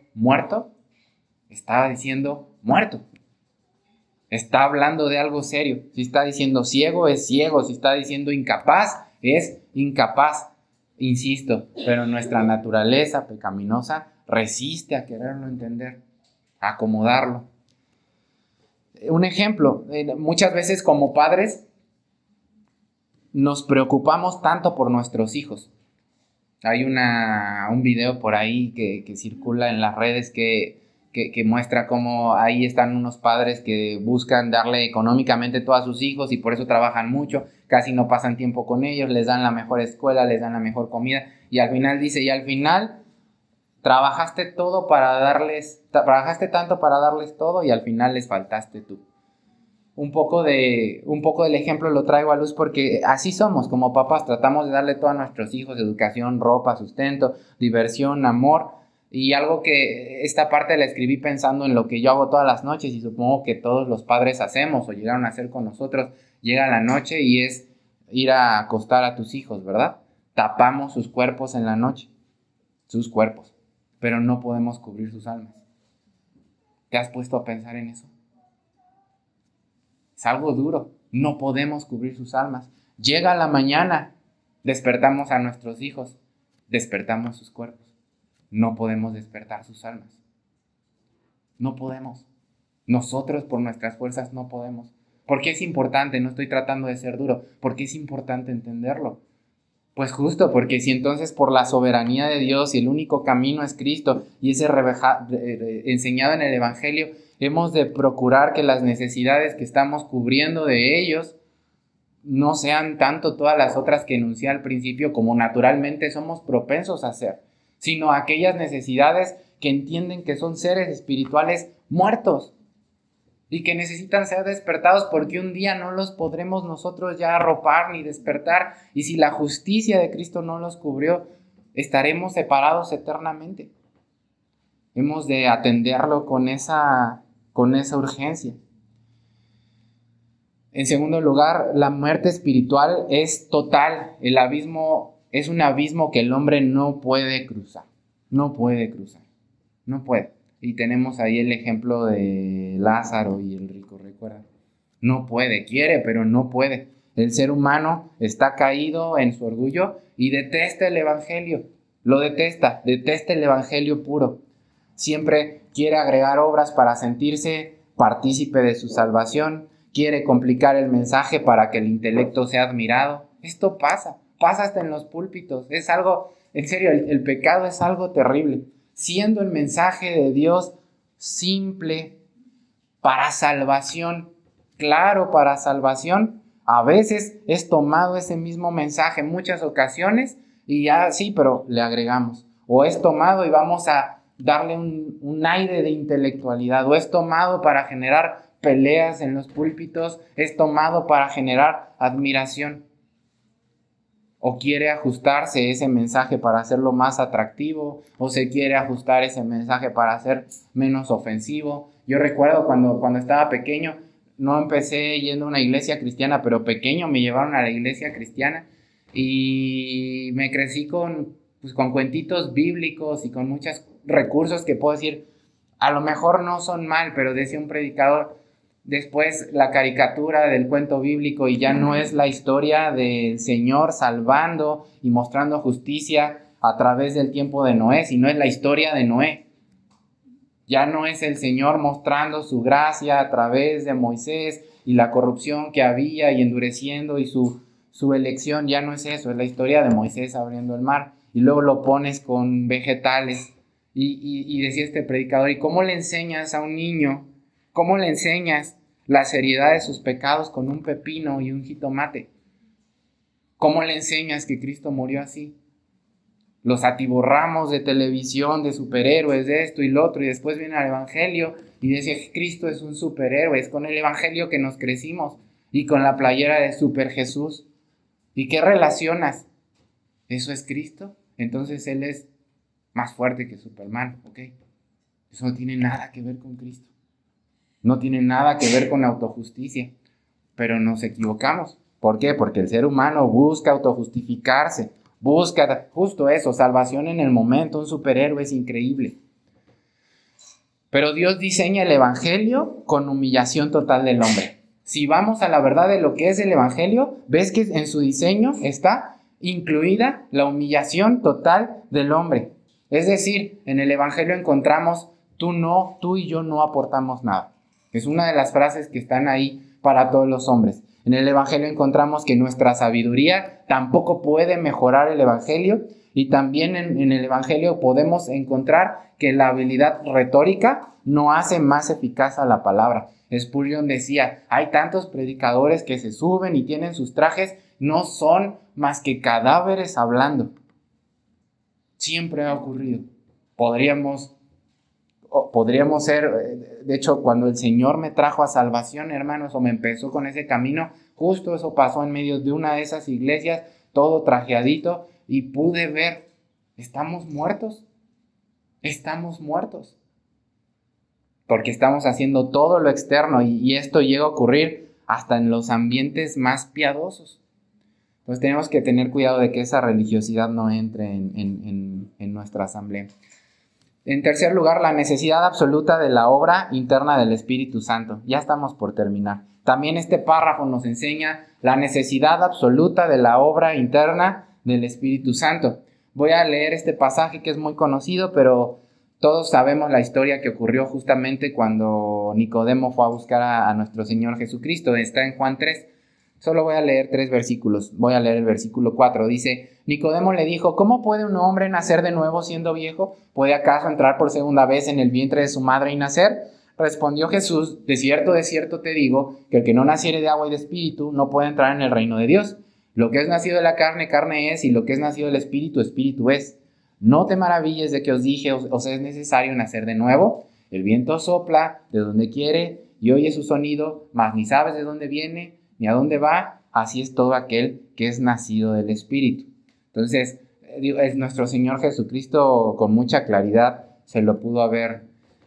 muerto, está diciendo muerto. Está hablando de algo serio. Si está diciendo ciego, es ciego. Si está diciendo incapaz, es incapaz. Insisto, pero nuestra naturaleza pecaminosa resiste a quererlo entender, a acomodarlo. Un ejemplo, muchas veces como padres nos preocupamos tanto por nuestros hijos. Hay una, un video por ahí que, que circula en las redes que, que, que muestra cómo ahí están unos padres que buscan darle económicamente todo a sus hijos y por eso trabajan mucho, casi no pasan tiempo con ellos, les dan la mejor escuela, les dan la mejor comida y al final dice, y al final trabajaste todo para darles, trabajaste tanto para darles todo y al final les faltaste tú. Un poco, de, un poco del ejemplo lo traigo a luz porque así somos como papás, tratamos de darle todo a nuestros hijos, educación, ropa, sustento, diversión, amor, y algo que esta parte la escribí pensando en lo que yo hago todas las noches y supongo que todos los padres hacemos o llegaron a hacer con nosotros, llega la noche y es ir a acostar a tus hijos, ¿verdad? Tapamos sus cuerpos en la noche, sus cuerpos, pero no podemos cubrir sus almas. ¿Te has puesto a pensar en eso? Es algo duro, no podemos cubrir sus almas. Llega la mañana, despertamos a nuestros hijos, despertamos sus cuerpos. No podemos despertar sus almas. No podemos. Nosotros por nuestras fuerzas no podemos. ¿Por qué es importante? No estoy tratando de ser duro. ¿Por qué es importante entenderlo? Pues justo porque si entonces por la soberanía de Dios y el único camino es Cristo y ese reveja, eh, enseñado en el Evangelio, hemos de procurar que las necesidades que estamos cubriendo de ellos no sean tanto todas las otras que enuncié al principio como naturalmente somos propensos a hacer, sino aquellas necesidades que entienden que son seres espirituales muertos y que necesitan ser despertados porque un día no los podremos nosotros ya arropar ni despertar, y si la justicia de Cristo no los cubrió, estaremos separados eternamente. Hemos de atenderlo con esa, con esa urgencia. En segundo lugar, la muerte espiritual es total. El abismo es un abismo que el hombre no puede cruzar. No puede cruzar. No puede. Y tenemos ahí el ejemplo de Lázaro y el rico, ¿recuerdan? No puede, quiere, pero no puede. El ser humano está caído en su orgullo y detesta el evangelio. Lo detesta, detesta el evangelio puro. Siempre quiere agregar obras para sentirse partícipe de su salvación. Quiere complicar el mensaje para que el intelecto sea admirado. Esto pasa, pasa hasta en los púlpitos. Es algo, en serio, el, el pecado es algo terrible. Siendo el mensaje de Dios simple para salvación, claro para salvación, a veces es tomado ese mismo mensaje en muchas ocasiones y ya sí, pero le agregamos. O es tomado y vamos a darle un, un aire de intelectualidad, o es tomado para generar peleas en los púlpitos, es tomado para generar admiración. O quiere ajustarse ese mensaje para hacerlo más atractivo, o se quiere ajustar ese mensaje para hacer menos ofensivo. Yo recuerdo cuando, cuando estaba pequeño, no empecé yendo a una iglesia cristiana, pero pequeño me llevaron a la iglesia cristiana y me crecí con, pues, con cuentitos bíblicos y con muchos recursos que puedo decir, a lo mejor no son mal, pero decía un predicador, después la caricatura del cuento bíblico y ya no es la historia del Señor salvando y mostrando justicia a través del tiempo de Noé, sino es la historia de Noé. Ya no es el Señor mostrando su gracia a través de Moisés y la corrupción que había y endureciendo y su, su elección, ya no es eso, es la historia de Moisés abriendo el mar. Y luego lo pones con vegetales y, y, y decía este predicador, ¿y cómo le enseñas a un niño? ¿Cómo le enseñas la seriedad de sus pecados con un pepino y un jitomate? ¿Cómo le enseñas que Cristo murió así? Los atiborramos de televisión, de superhéroes, de esto y lo otro, y después viene el evangelio y dice que Cristo es un superhéroe, es con el evangelio que nos crecimos y con la playera de Super Jesús. ¿Y qué relacionas? ¿Eso es Cristo? Entonces Él es más fuerte que Superman, ¿ok? Eso no tiene nada que ver con Cristo. No tiene nada que ver con autojusticia, pero nos equivocamos. ¿Por qué? Porque el ser humano busca autojustificarse, busca justo eso, salvación en el momento, un superhéroe es increíble. Pero Dios diseña el evangelio con humillación total del hombre. Si vamos a la verdad de lo que es el evangelio, ves que en su diseño está incluida la humillación total del hombre. Es decir, en el evangelio encontramos tú no, tú y yo no aportamos nada. Es una de las frases que están ahí para todos los hombres. En el evangelio encontramos que nuestra sabiduría tampoco puede mejorar el evangelio, y también en, en el evangelio podemos encontrar que la habilidad retórica no hace más eficaz a la palabra. Spurgeon decía, hay tantos predicadores que se suben y tienen sus trajes, no son más que cadáveres hablando. Siempre ha ocurrido. Podríamos, podríamos ser, de hecho, cuando el Señor me trajo a salvación, hermanos, o me empezó con ese camino, justo eso pasó en medio de una de esas iglesias, todo trajeadito, y pude ver, estamos muertos, estamos muertos. Porque estamos haciendo todo lo externo, y, y esto llega a ocurrir hasta en los ambientes más piadosos. Entonces tenemos que tener cuidado de que esa religiosidad no entre en, en, en, en nuestra asamblea. En tercer lugar, la necesidad absoluta de la obra interna del Espíritu Santo. Ya estamos por terminar. También este párrafo nos enseña la necesidad absoluta de la obra interna del Espíritu Santo. Voy a leer este pasaje que es muy conocido, pero todos sabemos la historia que ocurrió justamente cuando Nicodemo fue a buscar a, a nuestro Señor Jesucristo. Está en Juan tres. Solo voy a leer tres versículos. Voy a leer el versículo cuatro. Dice, Nicodemo le dijo, ¿cómo puede un hombre nacer de nuevo siendo viejo? ¿Puede acaso entrar por segunda vez en el vientre de su madre y nacer? Respondió Jesús, de cierto, de cierto te digo, que el que no naciere de agua y de espíritu no puede entrar en el reino de Dios. Lo que es nacido de la carne, carne es, y lo que es nacido del espíritu, espíritu es. No te maravilles de que os dije, os, os es necesario nacer de nuevo. El viento sopla de donde quiere y oye su sonido, mas ni sabes de dónde viene ni a dónde va. Así es todo aquel que es nacido del espíritu. Entonces, es nuestro Señor Jesucristo con mucha claridad se lo pudo haber,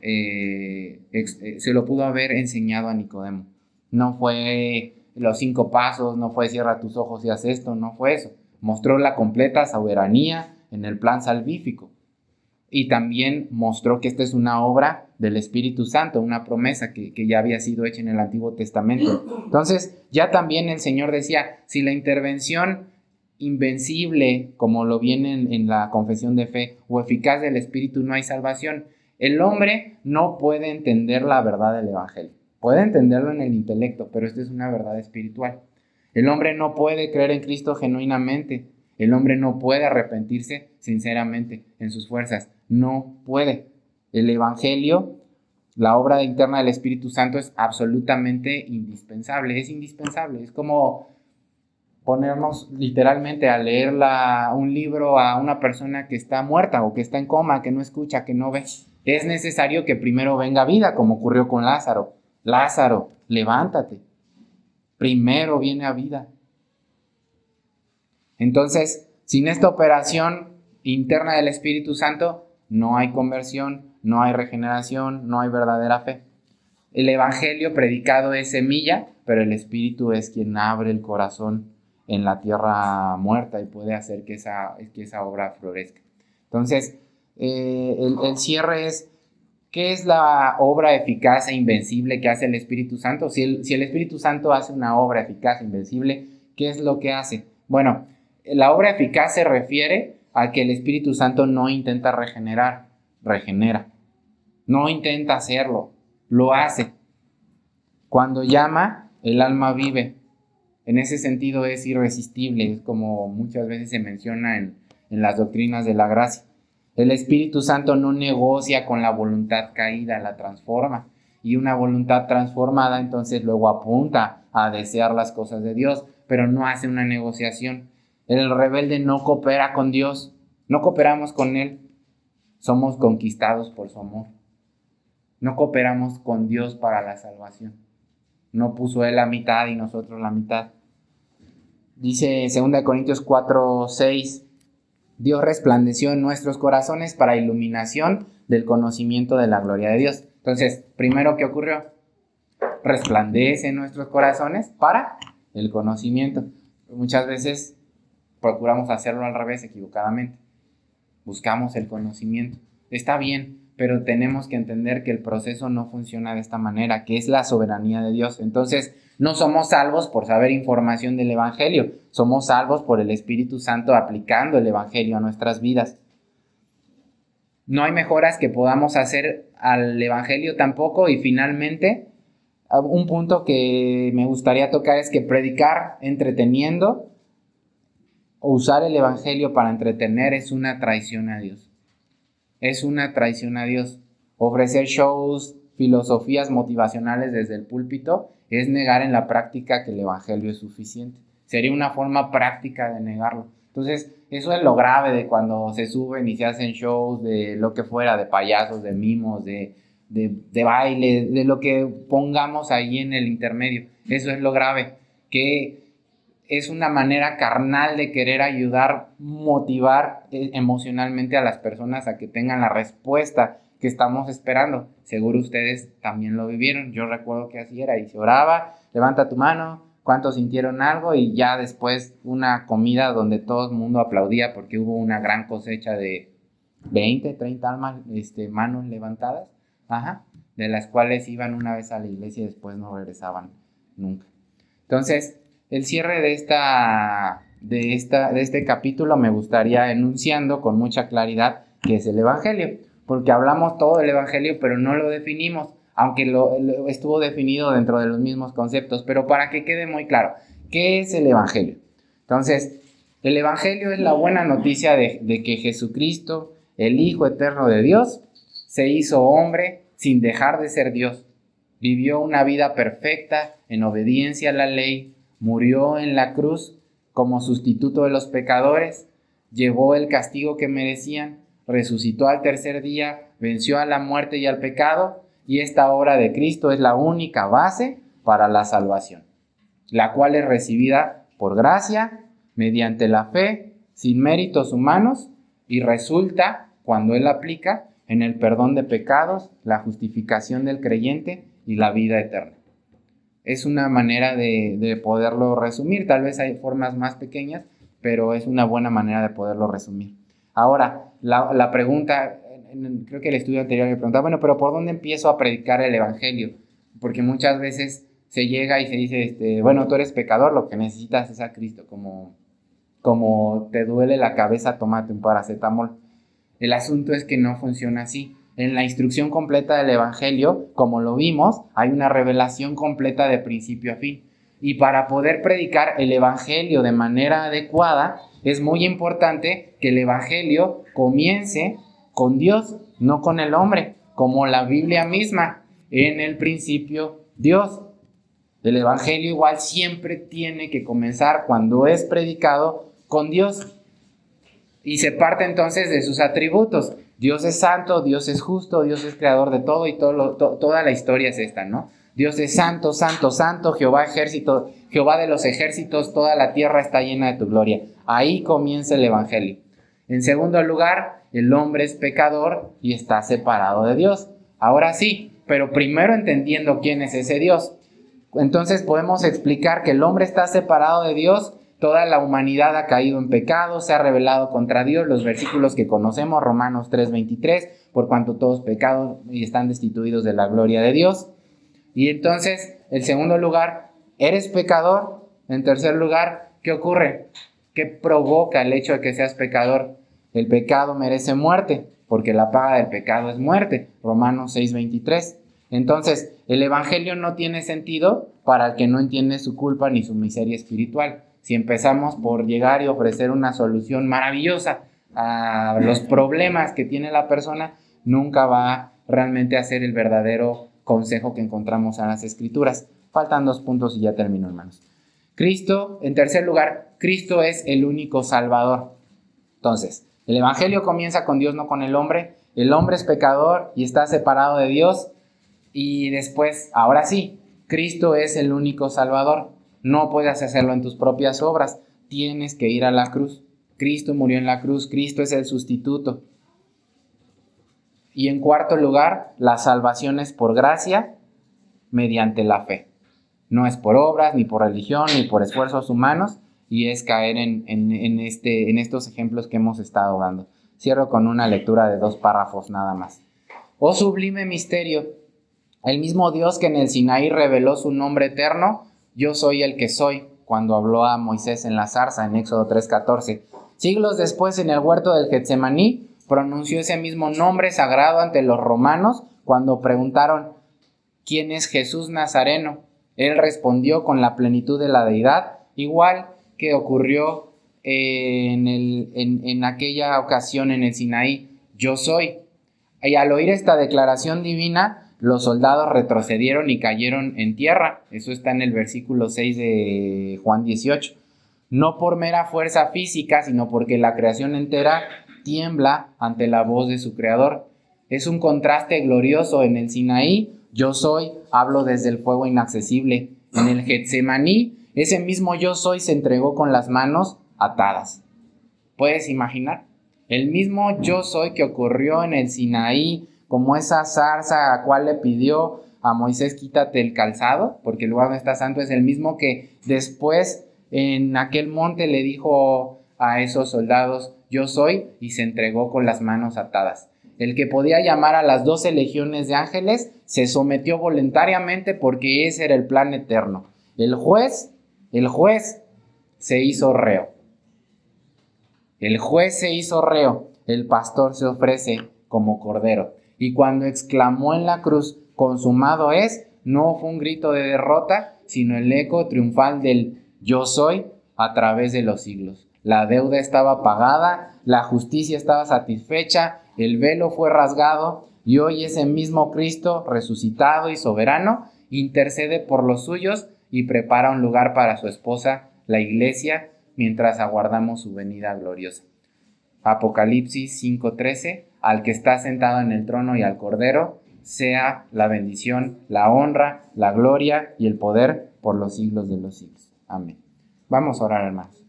eh, ex, eh, se lo pudo haber enseñado a Nicodemo. No fue los cinco pasos, no fue cierra tus ojos y haz esto, no fue eso. Mostró la completa soberanía en el plan salvífico. Y también mostró que esta es una obra del Espíritu Santo, una promesa que, que ya había sido hecha en el Antiguo Testamento. Entonces, ya también el Señor decía, si la intervención invencible, como lo viene en, en la confesión de fe, o eficaz del Espíritu, no hay salvación, el hombre no puede entender la verdad del Evangelio. Puede entenderlo en el intelecto, pero esta es una verdad espiritual. El hombre no puede creer en Cristo genuinamente. El hombre no puede arrepentirse sinceramente en sus fuerzas. No puede. El Evangelio, la obra interna del Espíritu Santo es absolutamente indispensable. Es indispensable. Es como ponernos literalmente a leer la, un libro a una persona que está muerta o que está en coma, que no escucha, que no ve. Es necesario que primero venga vida, como ocurrió con Lázaro. Lázaro, levántate. Primero viene a vida. Entonces, sin esta operación interna del Espíritu Santo, no hay conversión, no hay regeneración, no hay verdadera fe. El Evangelio predicado es semilla, pero el Espíritu es quien abre el corazón en la tierra muerta y puede hacer que esa, que esa obra florezca. Entonces, eh, el, el cierre es, ¿qué es la obra eficaz e invencible que hace el Espíritu Santo? Si el, si el Espíritu Santo hace una obra eficaz e invencible, ¿qué es lo que hace? Bueno, la obra eficaz se refiere a que el Espíritu Santo no intenta regenerar, regenera. No intenta hacerlo, lo hace. Cuando llama, el alma vive. En ese sentido es irresistible, es como muchas veces se menciona en, en las doctrinas de la gracia. El Espíritu Santo no negocia con la voluntad caída, la transforma. Y una voluntad transformada entonces luego apunta a desear las cosas de Dios, pero no hace una negociación. El rebelde no coopera con Dios, no cooperamos con Él, somos conquistados por su amor. No cooperamos con Dios para la salvación. No puso Él la mitad y nosotros la mitad. Dice segunda Corintios cuatro, seis, Dios resplandeció en nuestros corazones para iluminación del conocimiento de la gloria de Dios. Entonces, primero, ¿qué ocurrió? Resplandece en nuestros corazones para el conocimiento. Muchas veces procuramos hacerlo al revés, equivocadamente. Buscamos el conocimiento. Está bien, pero tenemos que entender que el proceso no funciona de esta manera, que es la soberanía de Dios. Entonces, no somos salvos por saber información del Evangelio, somos salvos por el Espíritu Santo aplicando el Evangelio a nuestras vidas. No hay mejoras que podamos hacer al Evangelio tampoco. Y finalmente, un punto que me gustaría tocar es que predicar entreteniendo o usar el Evangelio para entretener es una traición a Dios. Es una traición a Dios. Ofrecer shows, filosofías motivacionales desde el púlpito es negar en la práctica que el Evangelio es suficiente. Sería una forma práctica de negarlo. Entonces, eso es lo grave de cuando se suben y se hacen shows de lo que fuera, de payasos, de mimos, de, de, de baile, de lo que pongamos ahí en el intermedio. Eso es lo grave, que es una manera carnal de querer ayudar, motivar emocionalmente a las personas a que tengan la respuesta que estamos esperando. Seguro ustedes también lo vivieron. Yo recuerdo que así era, y se oraba, levanta tu mano, cuántos sintieron algo, y ya después una comida donde todo el mundo aplaudía porque hubo una gran cosecha de veinte, treinta almas, este, manos levantadas, ajá, de las cuales iban una vez a la iglesia y después no regresaban nunca. Entonces, el cierre de, esta, de, esta, de este capítulo me gustaría enunciando con mucha claridad qué es el Evangelio, porque hablamos todo del Evangelio, pero no lo definimos, aunque lo, lo estuvo definido dentro de los mismos conceptos, pero para que quede muy claro, ¿qué es el Evangelio? Entonces, el Evangelio es la buena noticia de, de que Jesucristo, el Hijo eterno de Dios, se hizo hombre sin dejar de ser Dios. Vivió una vida perfecta en obediencia a la ley, murió en la cruz como sustituto de los pecadores, llevó el castigo que merecían, resucitó al tercer día, venció a la muerte y al pecado, y esta obra de Cristo es la única base para la salvación, la cual es recibida por gracia, mediante la fe, sin méritos humanos, y resulta, cuando Él aplica, en el perdón de pecados, la justificación del creyente y la vida eterna. Es una manera de, de poderlo resumir. Tal vez hay formas más pequeñas, pero es una buena manera de poderlo resumir. Ahora, la, la pregunta, creo que el estudio anterior me preguntaba, bueno, pero ¿por dónde empiezo a predicar el Evangelio? Porque muchas veces se llega y se dice, este, bueno, tú eres pecador, lo que necesitas es a Cristo, como, como te duele la cabeza, tómate un paracetamol. El asunto es que no funciona así. En la instrucción completa del Evangelio, como lo vimos, hay una revelación completa de principio a fin. Y para poder predicar el Evangelio de manera adecuada, es muy importante que el Evangelio comience con Dios, no con el hombre, como la Biblia misma. En el principio, Dios. El Evangelio igual siempre tiene que comenzar, cuando es predicado, con Dios. Y se parte entonces de sus atributos. Dios es santo, Dios es justo, Dios es creador de todo, y todo lo, to, toda la historia es esta, ¿no? Dios es santo, santo, santo, Jehová ejército, Jehová de los ejércitos, toda la tierra está llena de tu gloria. Ahí comienza el Evangelio. En segundo lugar, el hombre es pecador y está separado de Dios. Ahora sí, pero primero entendiendo quién es ese Dios. Entonces podemos explicar que el hombre está separado de Dios. Toda la humanidad ha caído en pecado, se ha rebelado contra Dios, los versículos que conocemos, Romanos tres veintitrés, por cuanto todos pecados y están destituidos de la gloria de Dios. Y entonces, en segundo lugar, ¿eres pecador? En tercer lugar, ¿qué ocurre? ¿Qué provoca el hecho de que seas pecador? El pecado merece muerte, porque la paga del pecado es muerte, Romanos seis veintitrés. Entonces, el Evangelio no tiene sentido para el que no entiende su culpa ni su miseria espiritual. Si empezamos por llegar y ofrecer una solución maravillosa a los problemas que tiene la persona, nunca va realmente a ser el verdadero consejo que encontramos en las Escrituras. Faltan dos puntos y ya termino, hermanos. Cristo, en tercer lugar, Cristo es el único Salvador. Entonces, el Evangelio comienza con Dios, no con el hombre. El hombre es pecador y está separado de Dios. Y después, ahora sí, Cristo es el único Salvador. No puedes hacerlo en tus propias obras. Tienes que ir a la cruz. Cristo murió en la cruz. Cristo es el sustituto. Y en cuarto lugar, la salvación es por gracia mediante la fe. No es por obras, ni por religión, ni por esfuerzos humanos. Y es caer en, en, en, este, en estos ejemplos que hemos estado dando. Cierro con una lectura de dos párrafos nada más. Oh sublime misterio, el mismo Dios que en el Sinaí reveló su nombre eterno, yo soy el que soy, cuando habló a Moisés en la zarza, en Éxodo tres catorce. Siglos después, en el huerto del Getsemaní, pronunció ese mismo nombre sagrado ante los romanos cuando preguntaron, ¿quién es Jesús Nazareno? Él respondió con la plenitud de la deidad, igual que ocurrió eh, en, el, en, en aquella ocasión en el Sinaí, yo soy. Y al oír esta declaración divina, los soldados retrocedieron y cayeron en tierra. Eso está en el versículo seis de Juan dieciocho. No por mera fuerza física, sino porque la creación entera tiembla ante la voz de su creador. Es un contraste glorioso. En el Sinaí, yo soy, hablo desde el fuego inaccesible. En el Getsemaní, ese mismo yo soy se entregó con las manos atadas. ¿Puedes imaginar? El mismo yo soy que ocurrió en el Sinaí, como esa zarza a cual le pidió a Moisés, quítate el calzado, porque el lugar donde está santo, es el mismo que después en aquel monte le dijo a esos soldados, yo soy, y se entregó con las manos atadas. El que podía llamar a las doce legiones de ángeles se sometió voluntariamente porque ese era el plan eterno. El juez, el juez se hizo reo. El juez se hizo reo, el pastor se ofrece como cordero. Y cuando exclamó en la cruz, consumado es, no fue un grito de derrota, sino el eco triunfal del yo soy a través de los siglos. La deuda estaba pagada, la justicia estaba satisfecha, el velo fue rasgado y hoy ese mismo Cristo resucitado y soberano intercede por los suyos y prepara un lugar para su esposa, la iglesia, mientras aguardamos su venida gloriosa. Apocalipsis cinco trece, al que está sentado en el trono y al Cordero, sea la bendición, la honra, la gloria y el poder por los siglos de los siglos. Amén. Vamos a orar, hermanos.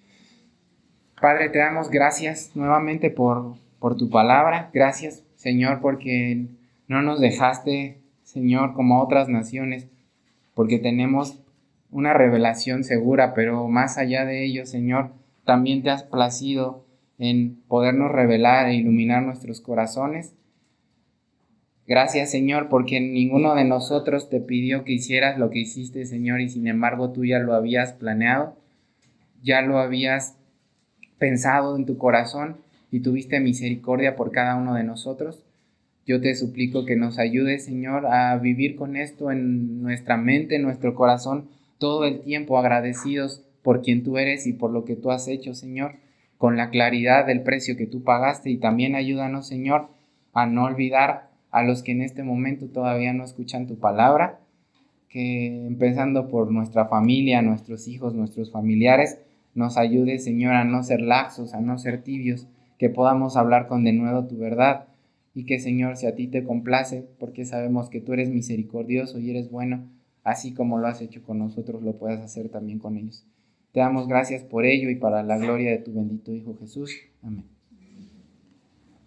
Padre, te damos gracias nuevamente por, por tu palabra. Gracias, Señor, porque no nos dejaste, Señor, como otras naciones, porque tenemos una revelación segura, pero más allá de ello, Señor, también te has placido en podernos revelar e iluminar nuestros corazones. Gracias, Señor, porque ninguno de nosotros te pidió que hicieras lo que hiciste, Señor, y sin embargo tú ya lo habías planeado, ya lo habías pensado en tu corazón y tuviste misericordia por cada uno de nosotros. Yo te suplico que nos ayudes, Señor, a vivir con esto en nuestra mente, en nuestro corazón, todo el tiempo agradecidos por quien tú eres y por lo que tú has hecho, Señor, con la claridad del precio que tú pagaste. Y también ayúdanos, Señor, a no olvidar a los que en este momento todavía no escuchan tu palabra, que empezando por nuestra familia, nuestros hijos, nuestros familiares, nos ayude, Señor, a no ser laxos, a no ser tibios, que podamos hablar con denuedo tu verdad y que, Señor, si a ti te complace, porque sabemos que tú eres misericordioso y eres bueno, así como lo has hecho con nosotros, lo puedas hacer también con ellos. Te damos gracias por ello y para la gloria de tu bendito Hijo Jesús. Amén.